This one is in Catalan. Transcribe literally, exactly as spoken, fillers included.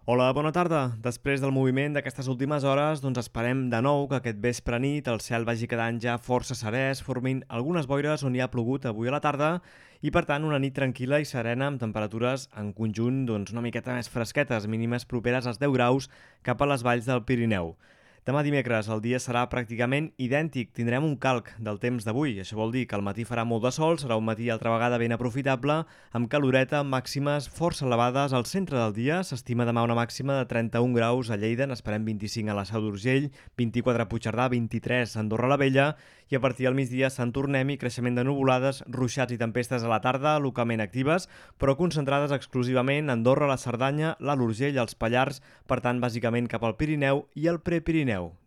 Hola, bona tarda. Després del moviment d'aquestes últimes hores, doncs esperem de nou que aquest vespre nit el cel vagi quedant ja força serè, es formin algunes boires on hi ha plogut avui a la tarda i, per tant, una nit tranquil·la i serena amb temperatures en conjunt doncs, una miqueta més fresquetes, mínimes properes als deu graus cap a les valls del Pirineu. Demà dimecres el dia serà pràcticament idèntic, tindrem un calc del temps d'avui. Això vol dir que al matí farà molt de sol, serà un matí altra vegada ben aprofitable, amb caloreta, màximes força elevades. Al centre del dia s'estima demà una màxima de trenta-un graus a Lleida, n'esperem vint-i-cinc a la Seu d'Urgell, vint-i-quatre a Puigcerdà, vint-i-tres a Andorra la Vella, i a partir del migdia Sant Tornem i creixement de nuvolades, ruixats i tempestes a la tarda, localment actives, però concentrades exclusivament a Andorra, la Cerdanya, l'Alt Urgell, els Pallars, per tant, bàsicament cap al Pirineu i el Prepirineu.